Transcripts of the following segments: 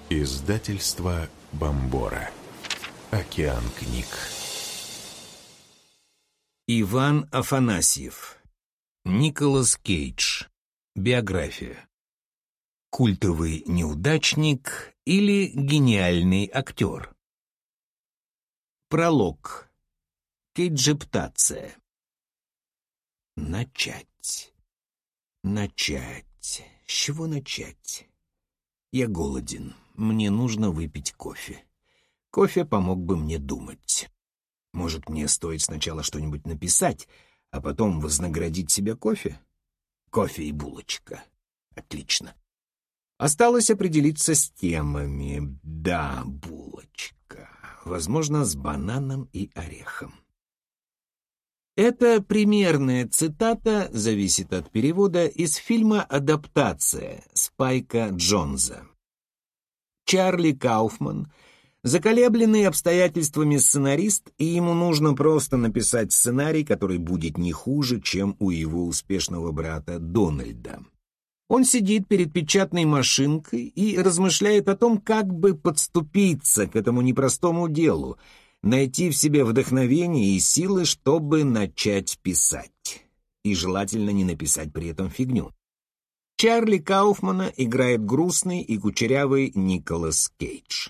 Издательство Бомбора. Океан книг. Иван Афанасьев. Николас Кейдж. Биография. Культовый неудачник или гениальный актер? Пролог. Кейджептация. Начать. С чего начать? Я голоден. Мне нужно выпить кофе. Кофе помог бы мне думать. Может, мне стоит сначала что-нибудь написать, а потом вознаградить себя кофе? Кофе и булочка. Отлично. Осталось определиться с темами. Да, булочка. Возможно, с бананом и орехом. Это примерная цитата, зависит от перевода, из фильма «Адаптация» Спайка Джонза. Чарли Кауфман — заколебленный обстоятельствами сценарист, и ему нужно просто написать сценарий, который будет не хуже, чем у его успешного брата Дональда. Он сидит перед печатной машинкой и размышляет о том, как бы подступиться к этому непростому делу, найти в себе вдохновение и силы, чтобы начать писать. И желательно не написать при этом фигню. Чарли Кауфмана играет грустный и кучерявый Николас Кейдж.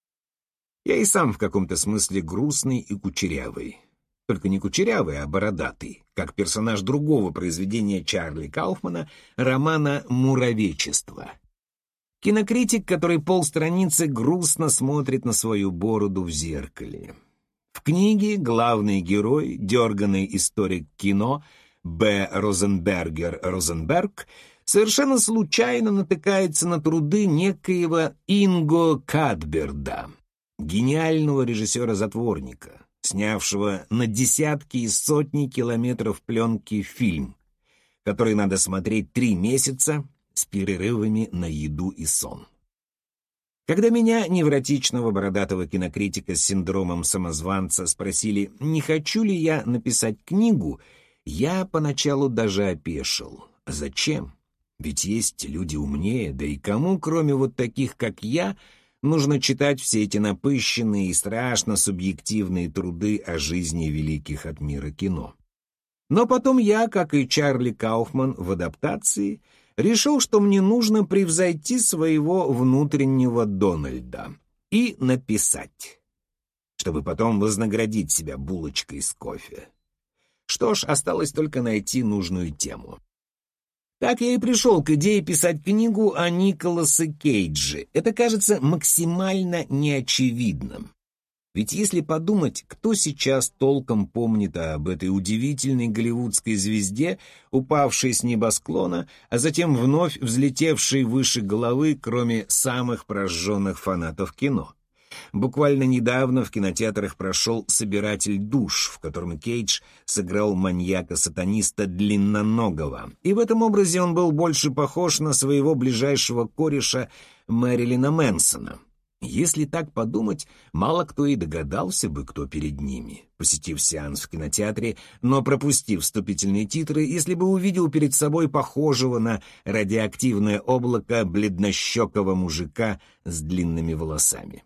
Я и сам в каком-то смысле грустный и кучерявый. Только не кучерявый, а бородатый, как персонаж другого произведения Чарли Кауфмана, романа «Муравечество». Кинокритик, который полстраницы грустно смотрит на свою бороду в зеркале. В книге главный герой, дерганный историк кино Б. Розенберг, совершенно случайно натыкается на труды некоего Инго Кадберда, гениального режиссера-затворника, снявшего на десятки и сотни километров пленки фильм, который надо смотреть 3 месяца с перерывами на еду и сон. Когда меня, невротичного бородатого кинокритика с синдромом самозванца, спросили, не хочу ли я написать книгу, я поначалу даже опешил. Зачем? Ведь есть люди умнее, да и кому, кроме вот таких, как я, нужно читать все эти напыщенные и страшно субъективные труды о жизни великих от мира кино. Но потом я, как и Чарли Кауфман в адаптации, решил, что мне нужно превзойти своего внутреннего Дональда и написать, чтобы потом вознаградить себя булочкой с кофе. Что ж, осталось только найти нужную тему. Так я и пришел к идее писать книгу о Николасе Кейдже. Это кажется максимально неочевидным. Ведь если подумать, кто сейчас толком помнит об этой удивительной голливудской звезде, упавшей с небосклона, а затем вновь взлетевшей выше головы, кроме самых прожженных фанатов кино? Буквально недавно в кинотеатрах прошел «Собиратель душ», в котором Кейдж сыграл маньяка-сатаниста Длинноногого, и в этом образе он был больше похож на своего ближайшего кореша Мэрилина Мэнсона. Если так подумать, мало кто и догадался бы, кто перед ними, посетив сеанс в кинотеатре, но пропустив вступительные титры, если бы увидел перед собой похожего на радиоактивное облако бледнощекого мужика с длинными волосами.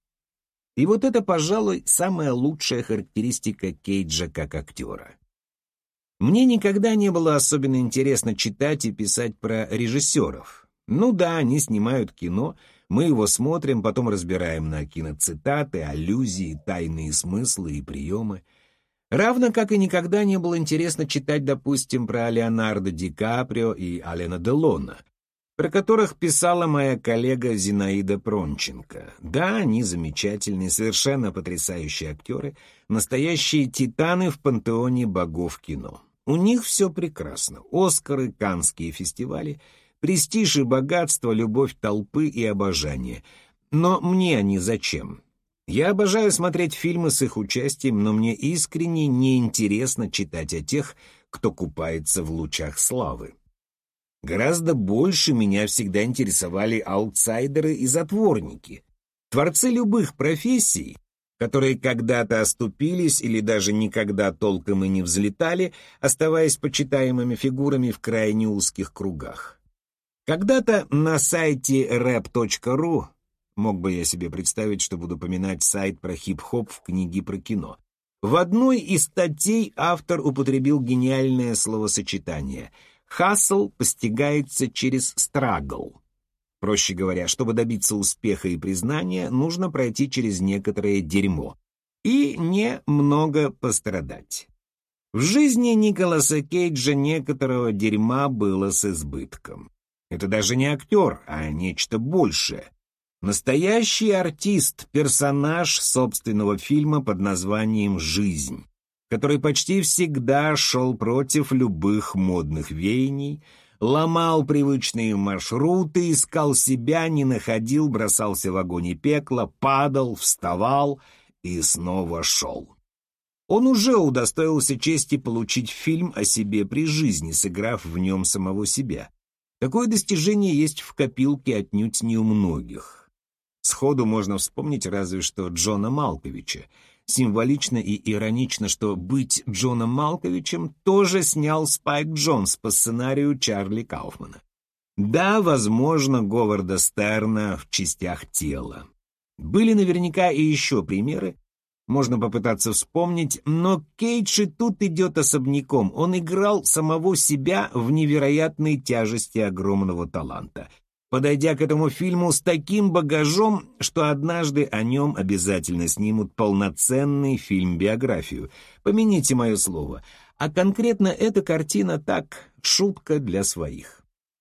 И вот это, пожалуй, самая лучшая характеристика Кейджа как актера. Мне никогда не было особенно интересно читать и писать про режиссеров. Ну да, они снимают кино, мы его смотрим, потом разбираем на киноцитаты, аллюзии, тайные смыслы и приемы. Равно как и никогда не было интересно читать, допустим, про Леонардо Ди Каприо и Алена Делона, про которых писала моя коллега Зинаида Пронченко. Да, они замечательные, совершенно потрясающие актеры, настоящие титаны в пантеоне богов кино. У них все прекрасно. Оскары, Каннские фестивали, престиж и богатство, любовь толпы и обожание. Но мне они зачем? Я обожаю смотреть фильмы с их участием, но мне искренне неинтересно читать о тех, кто купается в лучах славы. Гораздо больше меня всегда интересовали аутсайдеры и затворники, творцы любых профессий, которые когда-то оступились или даже никогда толком и не взлетали, оставаясь почитаемыми фигурами в крайне узких кругах. Когда-то на сайте rap.ru Мог бы я себе представить, что буду поминать сайт про хип-хоп в книге про кино. В одной из статей автор употребил гениальное словосочетание «хасл постигается через страгл». Проще говоря, чтобы добиться успеха и признания, нужно пройти через некоторое дерьмо и немного пострадать. В жизни Николаса Кейджа некоторого дерьма было с избытком. Это даже не актер, а нечто большее. Настоящий артист, персонаж собственного фильма под названием «Жизнь», который почти всегда шел против любых модных веяний, ломал привычные маршруты, искал себя, не находил, бросался в огонь и пекло, падал, вставал и снова шел. Он уже удостоился чести получить фильм о себе при жизни, сыграв в нем самого себя. Такое достижение есть в копилке отнюдь не у многих. Сходу можно вспомнить разве что Джона Малковича. Символично и иронично, что «Быть Джоном Малковичем» тоже снял Спайк Джонс по сценарию Чарли Кауфмана. Да, возможно, Говарда Стерна в «Частях тела». Были наверняка и еще примеры, можно попытаться вспомнить, но Кейдж и тут идет особняком. Он играл самого себя в невероятной тяжести огромного таланта, подойдя к этому фильму с таким багажом, что однажды о нем обязательно снимут полноценный фильм-биографию. Помяните мое слово. А конкретно эта картина так, шутка для своих.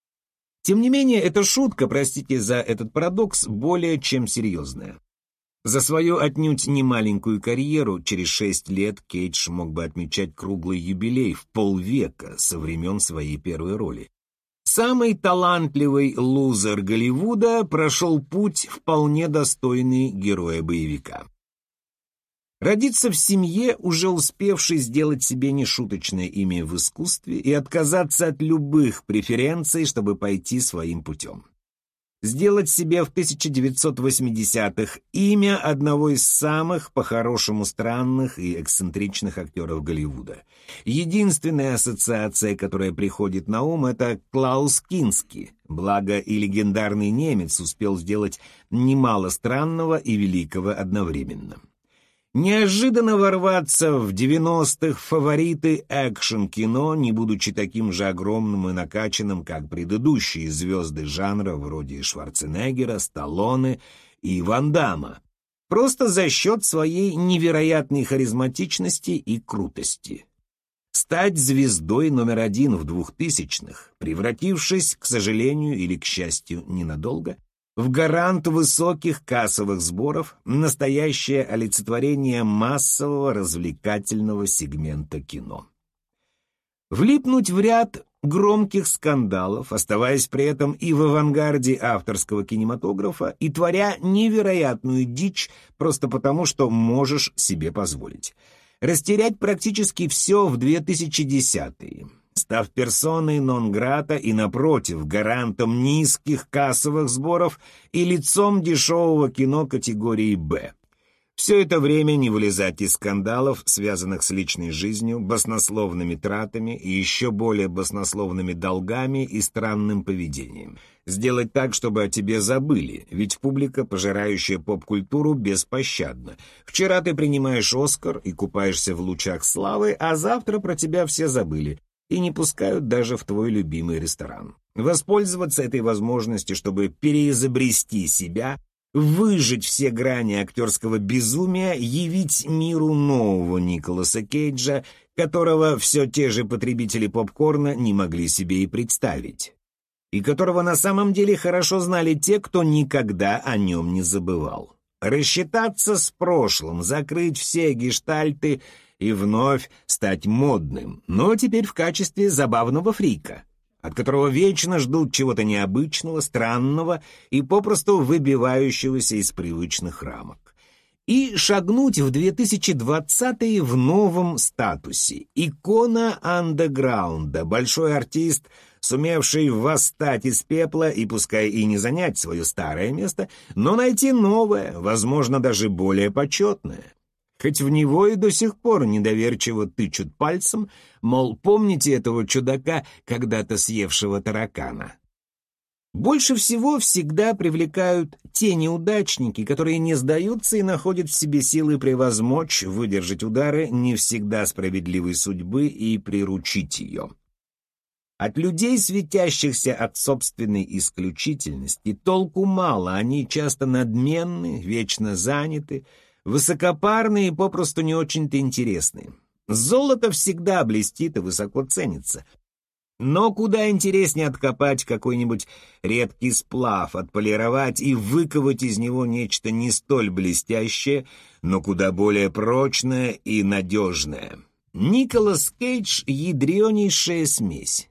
Тем не менее, эта шутка, простите за этот парадокс, более чем серьезная. За свою отнюдь немаленькую карьеру через 6 лет Кейдж мог бы отмечать круглый юбилей в полвека со времен своей первой роли. Самый талантливый лузер Голливуда прошел путь, вполне достойный героя боевика. Родиться в семье, уже успевшей сделать себе нешуточное имя в искусстве, и отказаться от любых преференций, чтобы пойти своим путем. Сделать себе в 1980-х имя одного из самых по-хорошему странных и эксцентричных актеров Голливуда. Единственная ассоциация, которая приходит на ум, это Клаус Кински, благо и легендарный немец успел сделать немало странного и великого одновременно. Неожиданно ворваться в 90-х фавориты экшн-кино, не будучи таким же огромным и накачанным, как предыдущие звезды жанра вроде Шварценеггера, Сталлоне и Ван Дамма, просто за счет своей невероятной харизматичности и крутости. Стать звездой номер один в 2000-х, превратившись, к сожалению или к счастью, ненадолго, в гарант высоких кассовых сборов, настоящее олицетворение массового развлекательного сегмента кино. Влипнуть в ряд громких скандалов, оставаясь при этом и в авангарде авторского кинематографа, и творя невероятную дичь просто потому, что можешь себе позволить. Растерять практически все в 2010-е. Став персоной нон-грата и, напротив, гарантом низких кассовых сборов и лицом дешевого кино категории «Б». Все это время не вылезать из скандалов, связанных с личной жизнью, баснословными тратами и еще более баснословными долгами и странным поведением. Сделать так, чтобы о тебе забыли, ведь публика, пожирающая поп-культуру, беспощадна. Вчера ты принимаешь «Оскар» и купаешься в лучах славы, а завтра про тебя все забыли и не пускают даже в твой любимый ресторан. Воспользоваться этой возможностью, чтобы переизобрести себя, выжать все грани актерского безумия, явить миру нового Николаса Кейджа, которого все те же потребители попкорна не могли себе и представить, и которого на самом деле хорошо знали те, кто никогда о нем не забывал. Рассчитаться с прошлым, закрыть все гештальты и вновь стать модным, но теперь в качестве забавного фрика, от которого вечно ждут чего-то необычного, странного и попросту выбивающегося из привычных рамок. И шагнуть в 2020-е в новом статусе. Икона андеграунда, большой артист, сумевший восстать из пепла и пускай и не занять свое старое место, но найти новое, возможно, даже более почетное. Хоть в него и до сих пор недоверчиво тычут пальцем, мол, помните этого чудака, когда-то съевшего таракана? Больше всего всегда привлекают те неудачники, которые не сдаются и находят в себе силы превозмочь, выдержать удары не всегда справедливой судьбы и приручить ее. От людей, светящихся от собственной исключительности, толку мало, они часто надменны, вечно заняты, высокопарны и попросту не очень-то интересны. Золото всегда блестит и высоко ценится. Но куда интереснее откопать какой-нибудь редкий сплав, отполировать и выковать из него нечто не столь блестящее, но куда более прочное и надежное. Николас Кейдж — ядренейшая смесь.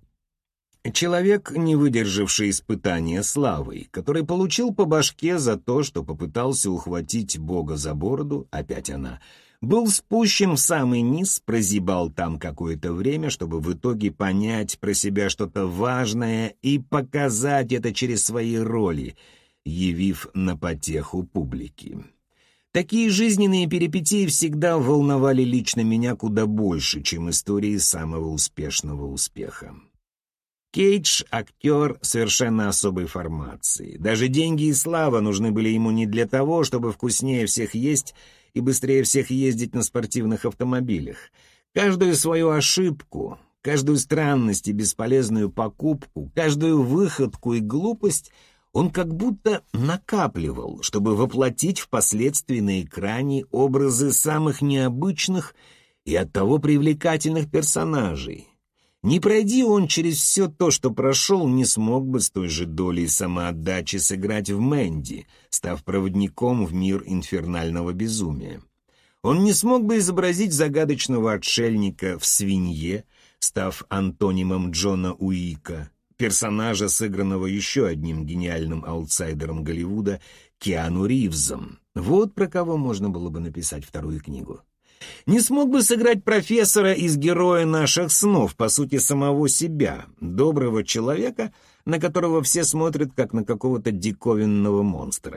Человек, не выдержавший испытания славой, который получил по башке за то, что попытался ухватить Бога за бороду, опять она, был спущен в самый низ, прозябал там какое-то время, чтобы в итоге понять про себя что-то важное и показать это через свои роли, явив на потеху публики. Такие жизненные перипетии всегда волновали лично меня куда больше, чем истории самого успешного успеха. Кейдж — актер совершенно особой формации. Даже деньги и слава нужны были ему не для того, чтобы вкуснее всех есть и быстрее всех ездить на спортивных автомобилях. Каждую свою ошибку, каждую странность и бесполезную покупку, каждую выходку и глупость он как будто накапливал, чтобы воплотить впоследствии на экране образы самых необычных и оттого привлекательных персонажей. Не пройди он через все то, что прошел, не смог бы с той же долей самоотдачи сыграть в Мэнди, став проводником в мир инфернального безумия. Он не смог бы изобразить загадочного отшельника в «Свинье», став антонимом Джона Уика, персонажа, сыгранного еще одним гениальным аутсайдером Голливуда Киану Ривзом. Вот про кого можно было бы написать вторую книгу. Не смог бы сыграть профессора из «Героя наших снов», по сути, самого себя, доброго человека, на которого все смотрят как на какого-то диковинного монстра.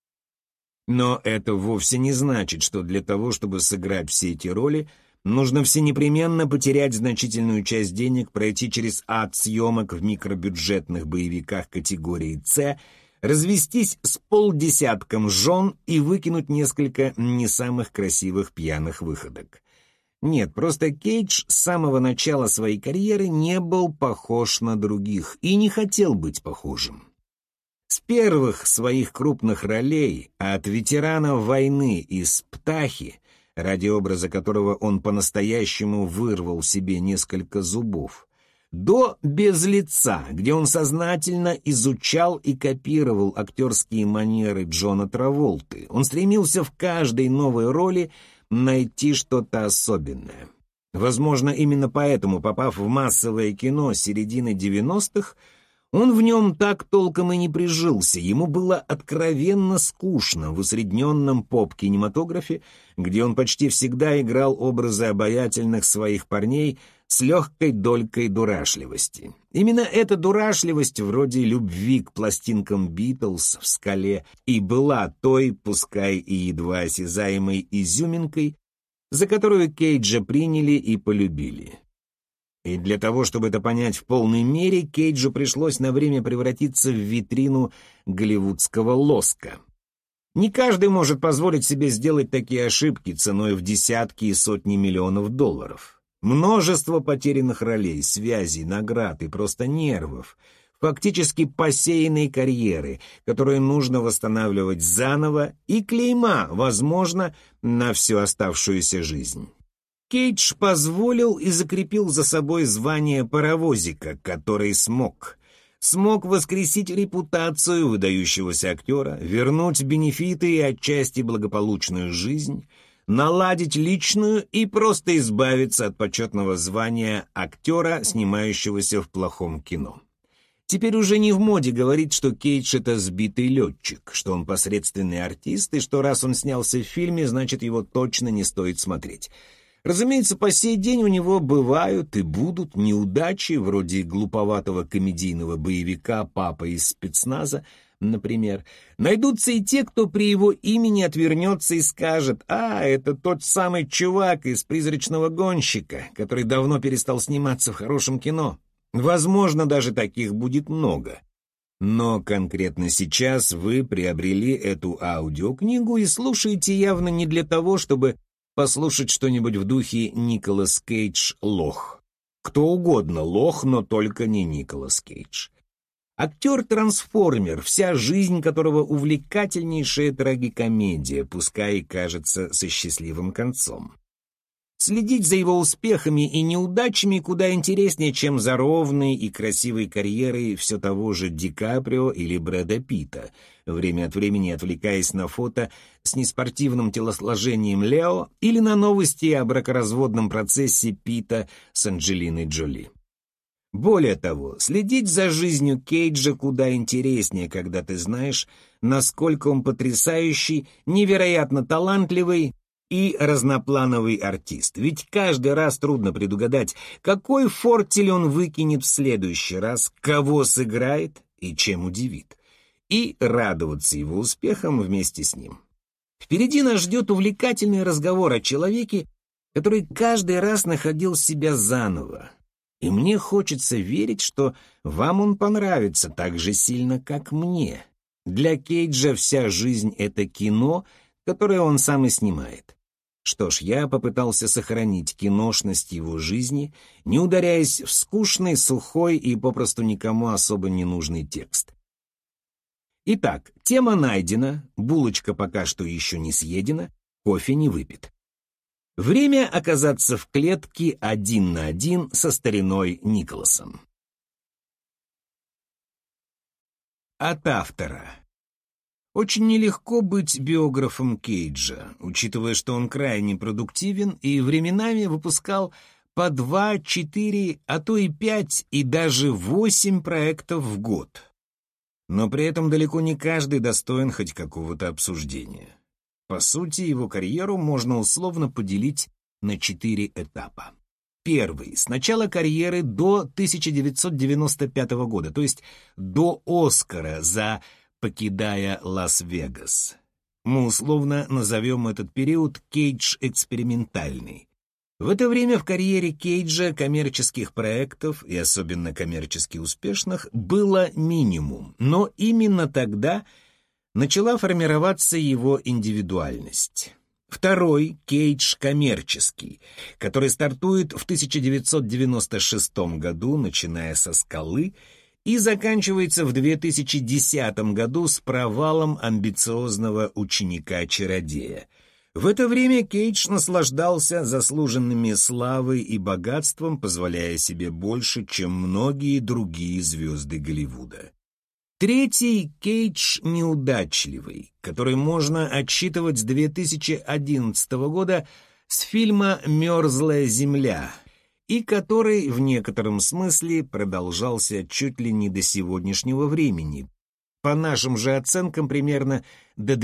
Но это вовсе не значит, что для того, чтобы сыграть все эти роли, нужно всенепременно потерять значительную часть денег, пройти через ад съемок в микробюджетных боевиках категории «С», развестись с полдесятком жен и выкинуть несколько не самых красивых пьяных выходок. Нет, просто Кейдж с самого начала своей карьеры не был похож на других и не хотел быть похожим. С первых своих крупных ролей, от ветерана войны из «Птахи», ради образа которого он по-настоящему вырвал себе несколько зубов, до «Без лица», где он сознательно изучал и копировал актерские манеры Джона Траволты. Он стремился в каждой новой роли найти что-то особенное. Возможно, именно поэтому, попав в массовое кино середины 90-х, он в нем так толком и не прижился, ему было откровенно скучно в усредненном поп-кинематографе, где он почти всегда играл образы обаятельных своих парней с легкой долькой дурашливости. Именно эта дурашливость, вроде любви к пластинкам «Битлз» в «Скале», и была той, пускай и едва осязаемой изюминкой, за которую Кейджа приняли и полюбили. И для того, чтобы это понять в полной мере, Кейджу пришлось на время превратиться в витрину голливудского лоска. Не каждый может позволить себе сделать такие ошибки ценой в десятки и сотни миллионов долларов. Множество потерянных ролей, связей, наград и просто нервов, фактически посеянной карьеры, которую нужно восстанавливать заново, и клейма, возможно, на всю оставшуюся жизнь. Кейдж позволил и закрепил за собой звание паровозика, который смог воскресить репутацию выдающегося актера, вернуть бенефиты и отчасти благополучную жизнь, наладить личную и просто избавиться от почетного звания актера, снимающегося в плохом кино. Теперь уже не в моде говорить, что Кейдж — это сбитый летчик, что он посредственный артист, и что раз он снялся в фильме, значит, его точно не стоит смотреть. Разумеется, по сей день у него бывают и будут неудачи, вроде глуповатого комедийного боевика «Папа из спецназа», например. Найдутся и те, кто при его имени отвернется и скажет: «А, это тот самый чувак из «Призрачного гонщика», который давно перестал сниматься в хорошем кино». Возможно, даже таких будет много. Но конкретно сейчас вы приобрели эту аудиокнигу и слушаете явно не для того, чтобы послушать что-нибудь в духе «Николас Кейдж лох». Кто угодно лох, но только не Николас Кейдж. Актер-трансформер, вся жизнь которого увлекательнейшая трагикомедия, пускай и кажется со счастливым концом. Следить за его успехами и неудачами куда интереснее, чем за ровной и красивой карьерой все того же Ди Каприо или Брэда Питта, время от времени отвлекаясь на фото с неспортивным телосложением Лео или на новости о бракоразводном процессе Питта с Анджелиной Джоли. Более того, следить за жизнью Кейджа куда интереснее, когда ты знаешь, насколько он потрясающий, невероятно талантливый и разноплановый артист. Ведь каждый раз трудно предугадать, какой фортель он выкинет в следующий раз, кого сыграет и чем удивит. И радоваться его успехам вместе с ним. Впереди нас ждет увлекательный разговор о человеке, который каждый раз находил себя заново. И мне хочется верить, что вам он понравится так же сильно, как мне. Для Кейджа вся жизнь — это кино, которое он сам и снимает. Что ж, я попытался сохранить киношность его жизни, не ударяясь в скучный, сухой и попросту никому особо не нужный текст. Итак, тема найдена, булочка пока что еще не съедена, кофе не выпит. Время оказаться в клетке 1 на 1 со стариной Николасом. От автора. Очень нелегко быть биографом Кейджа, учитывая, что он крайне продуктивен и временами выпускал по 2, 4, а то и 5 и даже 8 проектов в год. Но при этом далеко не каждый достоин хоть какого-то обсуждения. По сути, его карьеру можно условно поделить на 4 этапа. Первый — с начала карьеры до 1995 года, то есть до Оскара за «Покидая Лас-Вегас». Мы условно назовем этот период «Кейдж экспериментальный». В это время в карьере Кейджа коммерческих проектов, и особенно коммерчески успешных, было минимум, но именно тогда начала формироваться его индивидуальность. Второй — Кейдж коммерческий, который стартует в 1996 году, начиная со «Скалы», и заканчивается в 2010 году с провалом амбициозного ученика-чародея. В это время Кейдж наслаждался заслуженными славой и богатством, позволяя себе больше, чем многие другие звезды Голливуда. Третий — Кейдж неудачливый, который можно отсчитывать с 2011 года с фильма «Мерзлая земля», и который в некотором смысле продолжался чуть ли не до сегодняшнего времени, по нашим же оценкам примерно до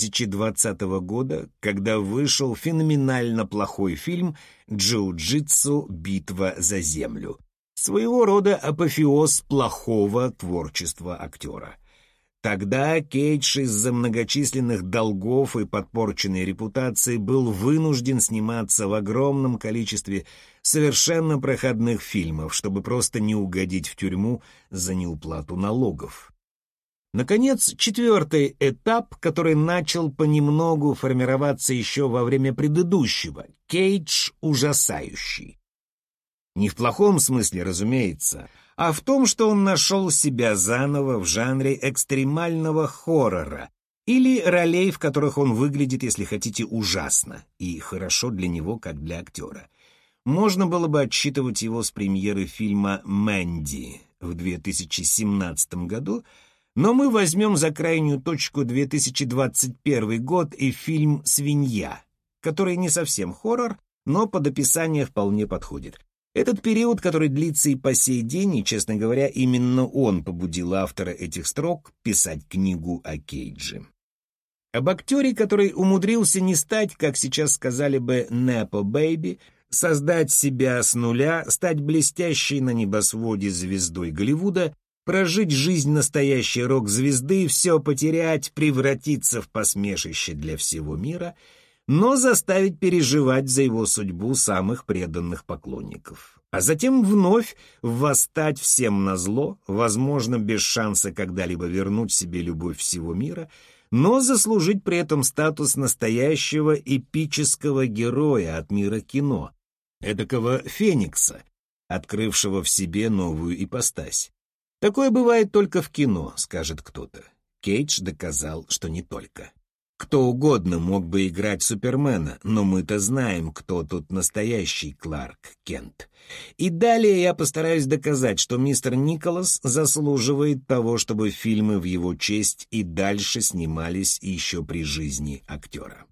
2020 года, когда вышел феноменально плохой фильм «Джиу-джитсу. Битва за землю». Своего рода апофеоз плохого творчества актера. Тогда Кейдж из-за многочисленных долгов и подпорченной репутации был вынужден сниматься в огромном количестве совершенно проходных фильмов, чтобы просто не угодить в тюрьму за неуплату налогов. Наконец, четвертый этап, который начал понемногу формироваться еще во время предыдущего — Кейдж ужасающий. Не в плохом смысле, разумеется, а в том, что он нашел себя заново в жанре экстремального хоррора или ролей, в которых он выглядит, если хотите, ужасно, и хорошо для него, как для актера. Можно было бы отсчитывать его с премьеры фильма «Мэнди» в 2017 году, но мы возьмем за крайнюю точку 2021 год и фильм «Свинья», который не совсем хоррор, но под описание вполне подходит. Этот период, который длится и по сей день, и, честно говоря, именно он побудил автора этих строк писать книгу о Кейдже. Об актере, который умудрился не стать, как сейчас сказали бы, «Nepo Baby», создать себя с нуля, стать блестящей на небосводе звездой Голливуда, прожить жизнь настоящей рок-звезды, все потерять, превратиться в посмешище для всего мира — но заставить переживать за его судьбу самых преданных поклонников. а затем вновь восстать всем назло, возможно, без шанса когда-либо вернуть себе любовь всего мира, но заслужить при этом статус настоящего эпического героя от мира кино, эдакого феникса, открывшего в себе новую ипостась. Такое бывает только в кино, скажет кто-то. Кейдж доказал, что не только. Кто угодно мог бы играть Супермена, но мы-то знаем, кто тут настоящий Кларк Кент. И далее я постараюсь доказать, что мистер Николас заслуживает того, чтобы фильмы в его честь и дальше снимались еще при жизни актера.